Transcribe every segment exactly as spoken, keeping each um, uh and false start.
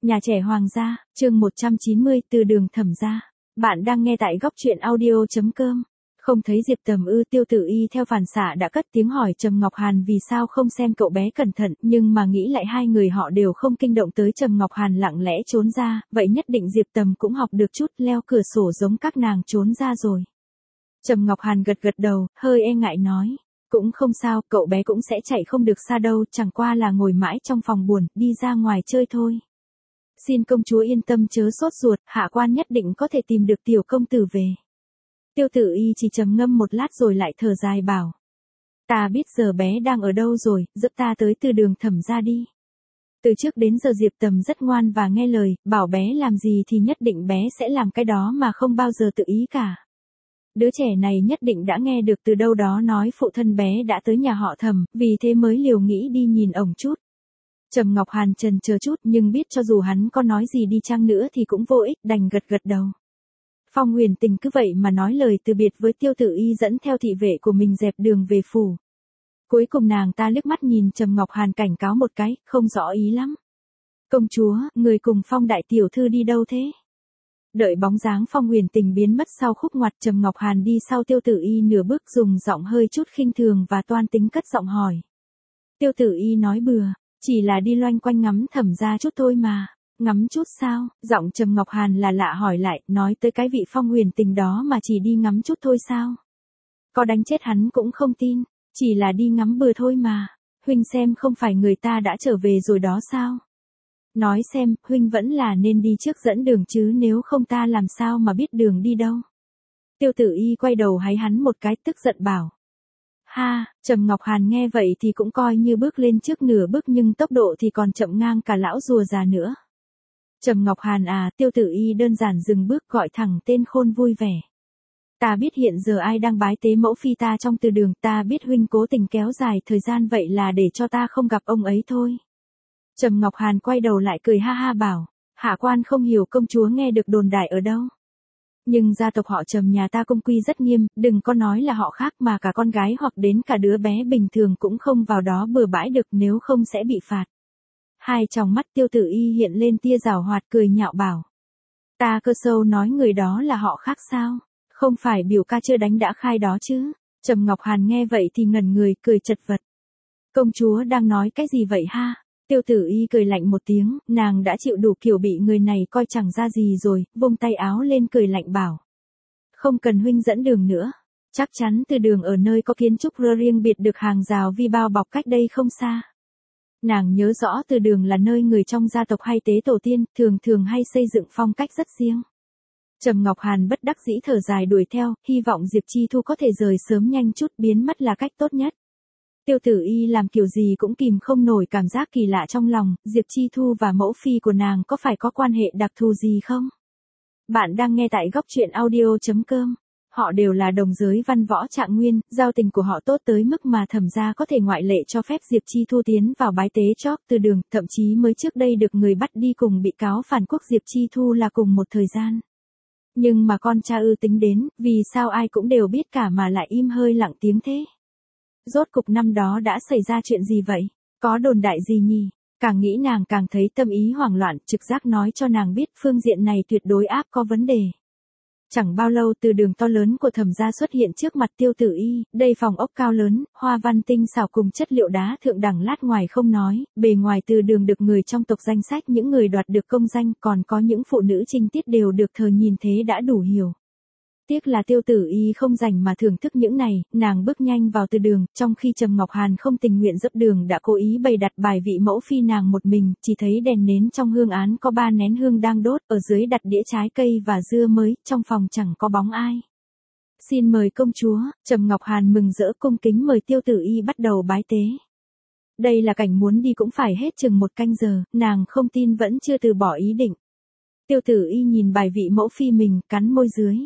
Nhà trẻ Hoàng gia, chương một trăm chín mươi, từ đường Thẩm gia. Bạn đang nghe tại góc truyện audio chấm com. Không thấy Diệp Tầm ư? Tiêu Tử Y theo phản xạ đã cất tiếng hỏi Trầm Ngọc Hàn vì sao không xem cậu bé cẩn thận, nhưng mà nghĩ lại hai người họ đều không kinh động tới Trầm Ngọc Hàn lặng lẽ trốn ra, vậy nhất định Diệp Tầm cũng học được chút leo cửa sổ giống các nàng trốn ra rồi. Trầm Ngọc Hàn gật gật đầu, hơi e ngại nói. Cũng không sao, cậu bé cũng sẽ chạy không được xa đâu, chẳng qua là ngồi mãi trong phòng buồn, đi ra ngoài chơi thôi. Xin công chúa yên tâm chớ sốt ruột, hạ quan nhất định có thể tìm được tiểu công tử về. Tiêu Tử Y chỉ trầm ngâm một lát rồi lại thở dài bảo. Ta biết giờ bé đang ở đâu rồi, dẫn ta tới từ đường Thẩm gia đi. Từ trước đến giờ Diệp Tầm rất ngoan và nghe lời, bảo bé làm gì thì nhất định bé sẽ làm cái đó mà không bao giờ tự ý cả. Đứa trẻ này nhất định đã nghe được từ đâu đó nói phụ thân bé đã tới nhà họ Thẩm, vì thế mới liều nghĩ đi nhìn ổng chút. Trầm Ngọc Hàn chần chờ chút nhưng biết cho dù hắn có nói gì đi chăng nữa thì cũng vô ích, đành gật gật đầu. Phong Huyền Tình cứ vậy mà nói lời từ biệt với Tiêu Tử Y dẫn theo thị vệ của mình dẹp đường về phủ. Cuối cùng nàng ta liếc mắt nhìn Trầm Ngọc Hàn cảnh cáo một cái, không rõ ý lắm. Công chúa, người cùng Phong đại tiểu thư đi đâu thế? Đợi bóng dáng Phong Huyền Tình biến mất sau khúc ngoặt, Trầm Ngọc Hàn đi sau Tiêu Tử Y nửa bước dùng giọng hơi chút khinh thường và toan tính cất giọng hỏi. Tiêu Tử Y nói bừa, chỉ là đi loanh quanh ngắm Thẩm gia chút thôi mà. Ngắm chút sao? Giọng Trầm Ngọc Hàn là lạ hỏi lại, nói tới cái vị Phong Huyền Tình đó mà chỉ đi ngắm chút thôi sao? Có đánh chết hắn cũng không tin, chỉ là đi ngắm bừa thôi mà. Huynh xem không phải người ta đã trở về rồi đó sao? Nói xem, huynh vẫn là nên đi trước dẫn đường chứ, nếu không ta làm sao mà biết đường đi đâu. Tiêu Tử Y quay đầu háy hắn một cái, tức giận bảo. Ha, Trầm Ngọc Hàn nghe vậy thì cũng coi như bước lên trước nửa bước nhưng tốc độ thì còn chậm ngang cả lão rùa già nữa. Trầm Ngọc Hàn à, Tiêu Tử Y đơn giản dừng bước gọi thẳng tên khôn vui vẻ. Ta biết hiện giờ ai đang bái tế mẫu phi ta trong từ đường, ta biết huynh cố tình kéo dài thời gian vậy là để cho ta không gặp ông ấy thôi. Trầm Ngọc Hàn quay đầu lại cười ha ha bảo, hạ quan không hiểu công chúa nghe được đồn đại ở đâu. Nhưng gia tộc họ Trầm nhà ta công quy rất nghiêm, đừng có nói là họ khác mà cả con gái hoặc đến cả đứa bé bình thường cũng không vào đó bừa bãi được, nếu không sẽ bị phạt. Hai tròng mắt Tiêu Tử Y hiện lên tia giảo hoạt cười nhạo bảo. Ta cơ sâu nói người đó là họ khác sao? Không phải biểu ca chưa đánh đã khai đó chứ? Trầm Ngọc Hàn nghe vậy thì ngẩn người cười chật vật. Công chúa đang nói cái gì vậy ha? Tiêu Tử Y cười lạnh một tiếng, nàng đã chịu đủ kiểu bị người này coi chẳng ra gì rồi, vung tay áo lên cười lạnh bảo. Không cần huynh dẫn đường nữa. Chắc chắn từ đường ở nơi có kiến trúc riêng biệt được hàng rào vi bao bọc cách đây không xa. Nàng nhớ rõ từ đường là nơi người trong gia tộc hay tế tổ tiên, thường thường hay xây dựng phong cách rất riêng. Trầm Ngọc Hàn bất đắc dĩ thở dài đuổi theo, hy vọng Diệp Chi Thu có thể rời sớm nhanh chút, biến mất là cách tốt nhất. Tiêu Tử Y làm kiểu gì cũng kìm không nổi cảm giác kỳ lạ trong lòng, Diệp Chi Thu và mẫu phi của nàng có phải có quan hệ đặc thù gì không? Bạn đang nghe tại góc truyện audio chấm com. Họ đều là đồng giới văn võ trạng nguyên, giao tình của họ tốt tới mức mà Thẩm gia có thể ngoại lệ cho phép Diệp Chi Thu tiến vào bái tế chóp từ đường, thậm chí mới trước đây được người bắt đi cùng bị cáo phản quốc Diệp Chi Thu là cùng một thời gian. Nhưng mà con cha ư tính đến, vì sao ai cũng đều biết cả mà lại im hơi lặng tiếng thế? Rốt cục năm đó đã xảy ra chuyện gì vậy? Có đồn đại gì nhỉ? Càng nghĩ nàng càng thấy tâm ý hoảng loạn, trực giác nói cho nàng biết phương diện này tuyệt đối áp có vấn đề. Chẳng bao lâu từ đường to lớn của Thẩm gia xuất hiện trước mặt Tiêu Tử Y, đây phòng ốc cao lớn, hoa văn tinh xảo cùng chất liệu đá thượng đẳng lát ngoài không nói, bề ngoài từ đường được người trong tộc danh sách những người đoạt được công danh, còn có những phụ nữ trinh tiết đều được thờ nhìn thế đã đủ hiểu. Tiếc là Tiêu Tử Y không rảnh mà thưởng thức những này, nàng bước nhanh vào từ đường, trong khi Trầm Ngọc Hàn không tình nguyện dấp đường đã cố ý bày đặt bài vị mẫu phi nàng một mình, chỉ thấy đèn nến trong hương án có ba nén hương đang đốt, ở dưới đặt đĩa trái cây và dưa mới, trong phòng chẳng có bóng ai. Xin mời công chúa, Trầm Ngọc Hàn mừng rỡ cung kính mời Tiêu Tử Y bắt đầu bái tế. Đây là cảnh muốn đi cũng phải hết chừng một canh giờ, nàng không tin vẫn chưa từ bỏ ý định. Tiêu Tử Y nhìn bài vị mẫu phi mình, cắn môi dưới.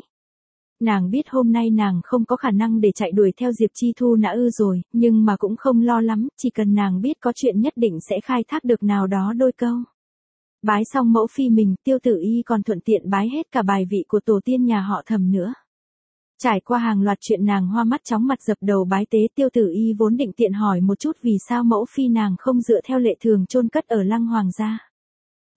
Nàng biết hôm nay nàng không có khả năng để chạy đuổi theo Diệp Chi Thu nã ư rồi, nhưng mà cũng không lo lắm, chỉ cần nàng biết có chuyện nhất định sẽ khai thác được nào đó đôi câu. Bái xong mẫu phi mình, Tiêu Tử Y còn thuận tiện bái hết cả bài vị của tổ tiên nhà họ Thẩm nữa. Trải qua hàng loạt chuyện nàng hoa mắt chóng mặt dập đầu bái tế, Tiêu Tử Y vốn định tiện hỏi một chút vì sao mẫu phi nàng không dựa theo lệ thường chôn cất ở lăng hoàng gia.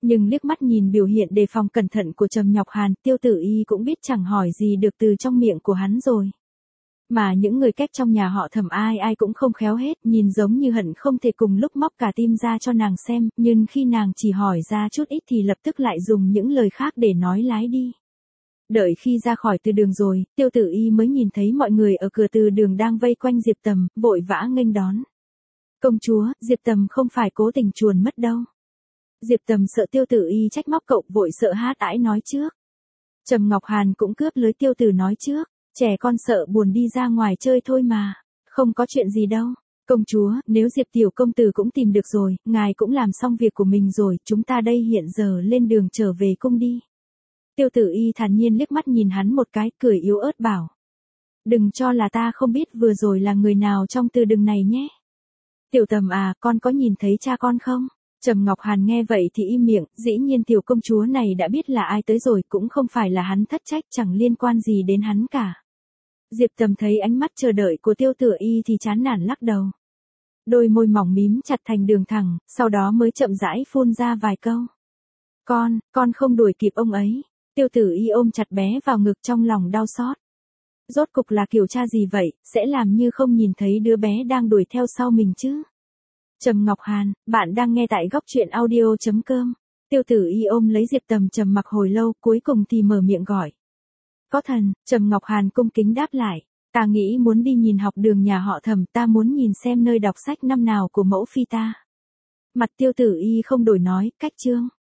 Nhưng liếc mắt nhìn biểu hiện đề phòng cẩn thận của Trầm Ngọc Hàn, Tiêu Tử Y cũng biết chẳng hỏi gì được từ trong miệng của hắn rồi. Mà những người cách trong nhà họ Thẩm ai ai cũng không khéo hết, nhìn giống như hận không thể cùng lúc móc cả tim ra cho nàng xem, nhưng khi nàng chỉ hỏi ra chút ít thì lập tức lại dùng những lời khác để nói lái đi. Đợi khi ra khỏi từ đường rồi, Tiêu Tử Y mới nhìn thấy mọi người ở cửa từ đường đang vây quanh Diệp Tầm, vội vã nghênh đón. Công chúa, Diệp Tầm không phải cố tình chuồn mất đâu. Diệp Tầm sợ Tiêu Tử Y trách móc cậu, vội sợ hát ãi nói trước. Trầm Ngọc Hàn cũng cướp lưới Tiêu Tử nói trước, trẻ con sợ buồn đi ra ngoài chơi thôi mà, không có chuyện gì đâu. Công chúa, nếu Diệp tiểu công tử cũng tìm được rồi, ngài cũng làm xong việc của mình rồi, chúng ta đây hiện giờ lên đường trở về cung đi. Tiêu Tử Y thản nhiên liếc mắt nhìn hắn một cái, cười yếu ớt bảo. Đừng cho là ta không biết vừa rồi là người nào trong từ đường này nhé. Tiểu Tầm à, con có nhìn thấy cha con không? Trầm Ngọc Hàn nghe vậy thì im miệng, dĩ nhiên tiểu công chúa này đã biết là ai tới rồi, cũng không phải là hắn thất trách, chẳng liên quan gì đến hắn cả. Diệp Tầm thấy ánh mắt chờ đợi của Tiêu Tử Y thì chán nản lắc đầu. Đôi môi mỏng mím chặt thành đường thẳng, sau đó mới chậm rãi phun ra vài câu. Con, con không đuổi kịp ông ấy. Tiêu Tử Y ôm chặt bé vào ngực trong lòng đau xót. Rốt cục là kiểu cha gì vậy, sẽ làm như không nhìn thấy đứa bé đang đuổi theo sau mình chứ. Trầm Ngọc Hàn, bạn đang nghe tại góc truyện audio chấm com. Tiêu Tử Y ôm lấy Diệp Tầm trầm mặc hồi lâu, cuối cùng thì mở miệng gọi. Có thần. Trầm Ngọc Hàn cung kính đáp lại. Ta nghĩ muốn đi nhìn học đường nhà họ Thẩm, ta muốn nhìn xem nơi đọc sách năm nào của mẫu phi ta. Mặt Tiêu Tử Y không đổi nói, cách chương.